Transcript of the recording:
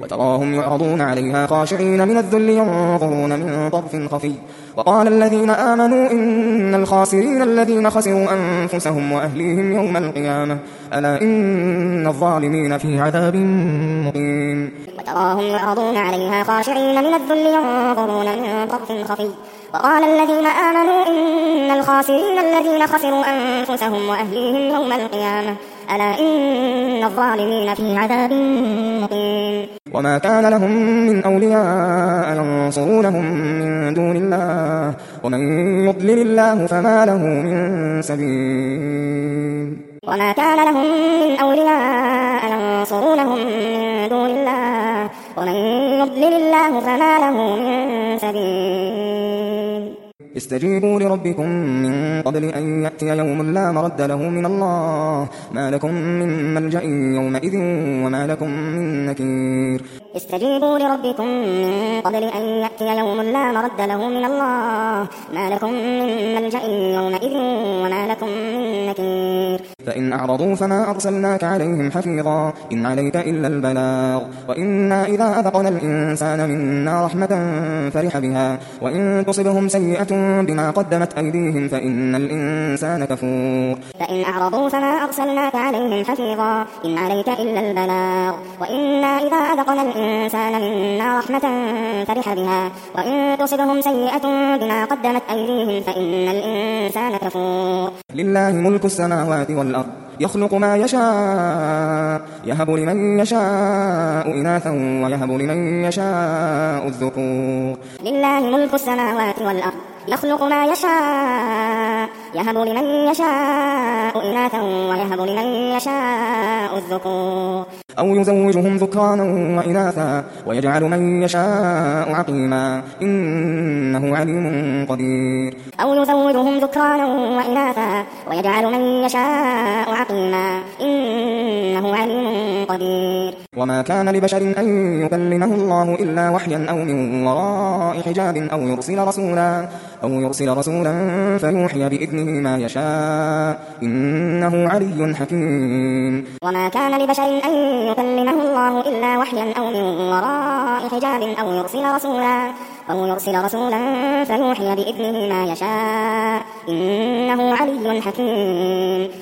وتراهم يعرضون عليها خاشعين من الذل ينظرون من طرف خفي. وقال الذين آمنوا إن الخاسرين الذين خسروا أنفسهم وأهليهم يوم القيامة ألا إن الظالمين في عذاب مقيم. وتراهم يعرضون عليها خاشعين من الذل ينظرون من طرف خفي. وقال الذين آمنوا إن الخاسرين الذين خسروا أنفسهم وأهليهم يوم القيامة ألا إن الظالمين في عذاب مقيم. وما كان لهم من أولياء ينصرونهم من دون الله ومن يضلل الله فما له من سبيل. وما كان لهم من أولياء ينصرونهم من دون الله ومن يضلل الله فما له من سبيل. استجيبوا لربكم من قبل أن يأتي يوم لا مرد له من الله ما لكم من ملجأ يومئذ وما لكم من نكير. استجيبوا لربكم من قبل أن يأتي يوم لا مرد له من الله ما لكم من ملجأ يومئذ وما لكم من نكير. فإن أعرضوا فما أرسلناك عليهم حفيظا إن عليك إلا البلاغ وإنا إذا أذقنا الإنسان منا رحمة فرح بها وإن تصبهم سيئة بما قدمت أيديهم فإن الإنسان كفور. فإن أعرضوا فما أرسلناك عليهم حفيظا إن عليك إلا البلاغ وإنا إذا أذقنا الإنسان منا رحمة فرح بها وإن تصبهم سيئة بما قدمت أيديهم فإن الإنسان كفور. لله ملك السماوات والأرض يخلق ما يشاء يهب لمن يشاء إناثا ويهب لمن يشاء الذكور. لله ملك السماوات والأرض يخلق ما يشاء يهب لمن يشاء إناثا ويهب لمن يشاء الذكور. أو يزوجهم ذكرانا وإناثا ويجعل من يشاء عقيما إنه عليم قدير. أو يزوجهم ذكرانا وإناثا ويجعل من يشاء عقيما إنه عليم قدير. وما كان لبشر أن يكلمه الله إلا وحيا أو من وراء حجاب أو يرسل رسولا فيوحي بإذنه ما يشاء إنه علي حكيم. وما كان لبشر أن يكلمه الله إلا وحيا أو من وراء حجاب أو يرسل رسولا فيوحي بإذنه ما يشاء إنه علي حكيم.